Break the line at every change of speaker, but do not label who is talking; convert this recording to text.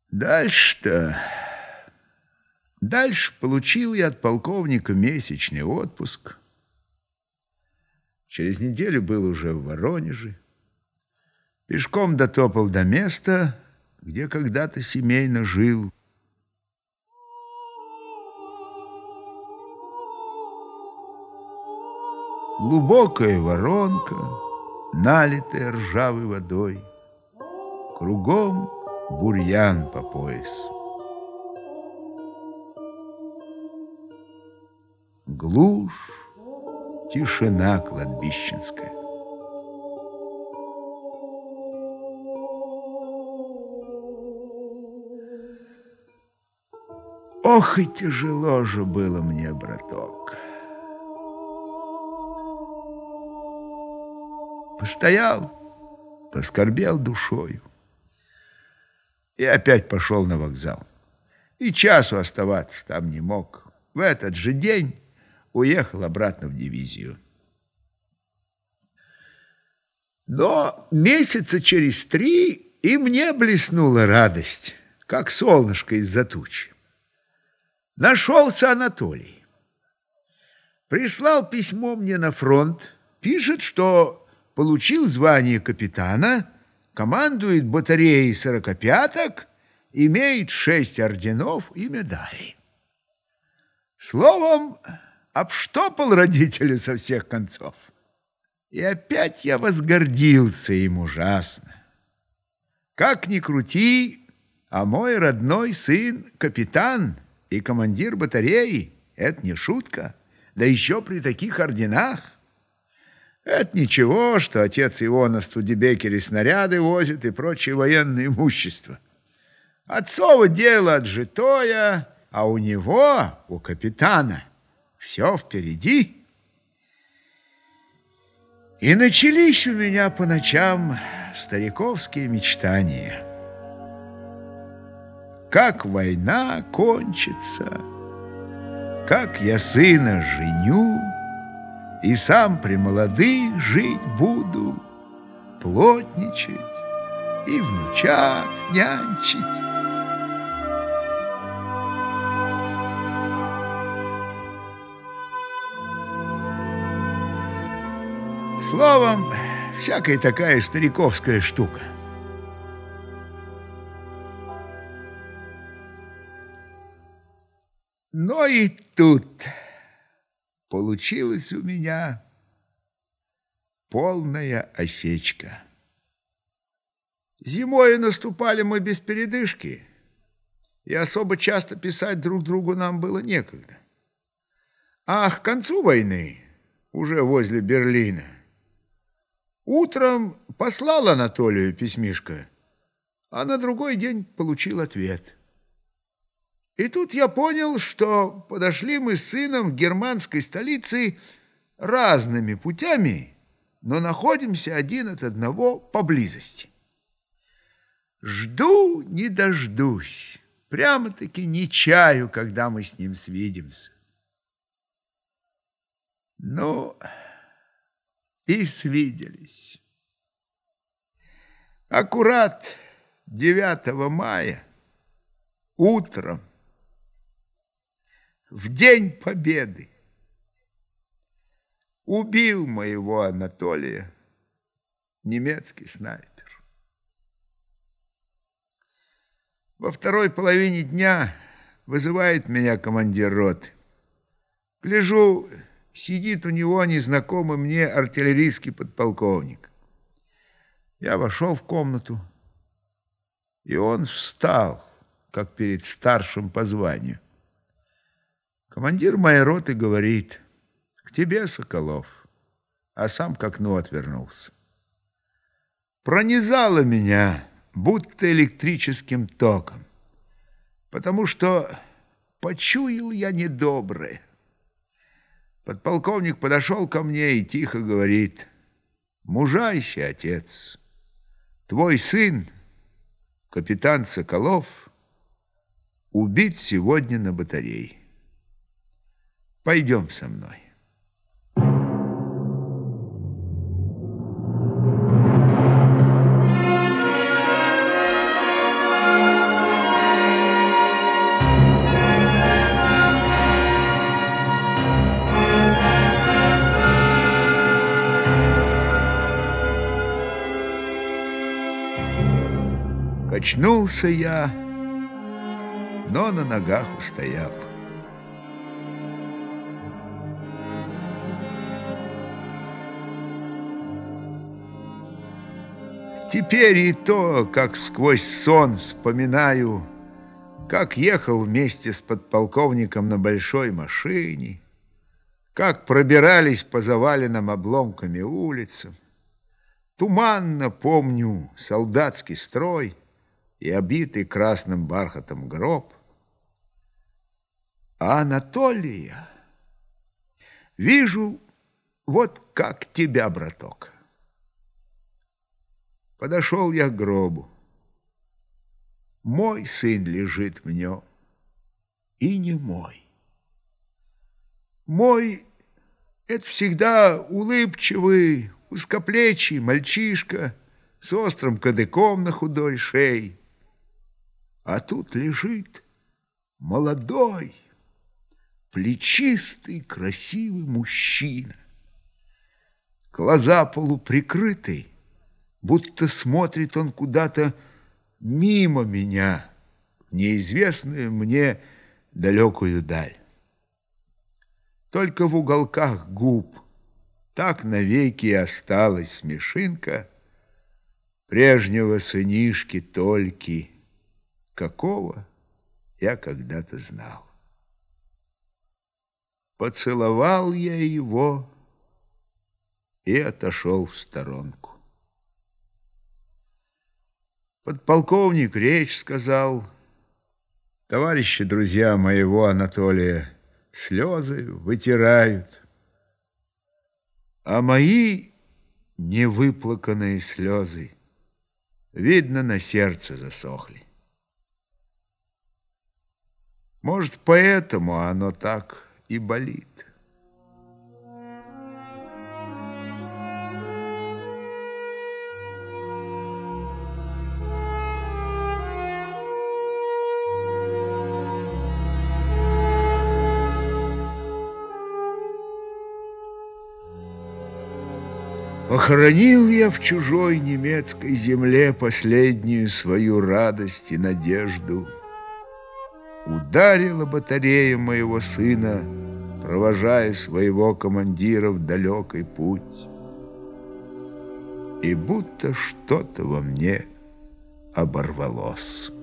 Дальше-то... Дальше получил я от полковника месячный отпуск. Через неделю был уже в Воронеже. Пешком дотопал до места, где когда-то семейно жил. Глубокая воронка, налитая ржавой водой. Кругом бурьян по пояс. Глушь, тишина кладбищенская. Ох, и тяжело же было мне, браток. Постоял, поскорбел душою и опять пошел на вокзал. И часу оставаться там не мог. В этот же день уехал обратно в дивизию. Но месяца через 3 и мне блеснула радость, как солнышко из-за тучи. Нашелся Анатолий. Прислал письмо мне на фронт, пишет, что получил звание капитана, командует батареей 45-ок, имеет 6 орденов и медалей. Словом, обштопал родителя со всех концов. И опять я возгордился им ужасно. Как ни крути, а мой родной сын капитан и командир батареи — это не шутка, да еще при таких орденах. Это ничего, что отец его на Студебекере снаряды возит и прочее военное имущество. Отцово дело отжитое, а у него, у капитана, все впереди. И начались у меня по ночам стариковские мечтания. Как война кончится, как я сына женю, и сам при молодых жить буду, плотничать и внучат нянчить. Словом, всякая такая стариковская штука. Но и тут получилась у меня полная осечка. Зимой наступали мы без передышки, и особо часто писать друг другу нам было некогда. А к концу войны, уже возле Берлина, утром послал Анатолию письмишко, а на другой день получил ответ. И тут я понял, что подошли мы с сыном к германской столице разными путями, но находимся один от одного поблизости. Жду не дождусь, прямо-таки не чаю, когда мы с ним свидимся. Ну, и свиделись. Аккурат 9 мая утром, в День Победы, убил моего Анатолия немецкий снайпер. Во второй половине дня вызывает меня командир роты. Гляжу, сидит у него незнакомый мне артиллерийский подполковник. Я вошел в комнату, и он встал, как перед старшим по званию. Командир моей роты говорит: «К тебе, Соколов», а сам к окну отвернулся. Пронизало меня будто электрическим током, потому что почуял я недоброе. Подполковник подошел ко мне и тихо говорит: «Мужайся, отец, твой сын, капитан Соколов, убит сегодня на батарее. Пойдем со мной». Очнулся я, но на ногах устоял. Теперь и то, как сквозь сон вспоминаю, как ехал вместе с подполковником на большой машине, как пробирались по заваленным обломками улицам. Туманно помню солдатский строй и обитый красным бархатом гроб. А Анатолия вижу вот как тебя, браток. Подошел я к гробу. Мой сын лежит в нем, и не мой. Мой — это всегда улыбчивый, узкоплечий мальчишка с острым кадыком на худой шее. А тут лежит молодой, плечистый, красивый мужчина. Глаза полуприкрыты, будто смотрит он куда-то мимо меня, в неизвестную мне далекую даль. Только в уголках губ так навеки и осталась смешинка прежнего сынишки Тольки, какого я когда-то знал. Поцеловал я его и отошел в сторонку. Подполковник речь сказал. Товарищи, друзья моего Анатолия слезы вытирают, а мои невыплаканные слезы, видно, на сердце засохли. Может, поэтому оно так и болит. Похоронил я в чужой немецкой земле последнюю свою радость и надежду. Ударила батарея моего сына, провожая своего командира в далекий путь. И будто что-то во мне оборвалось.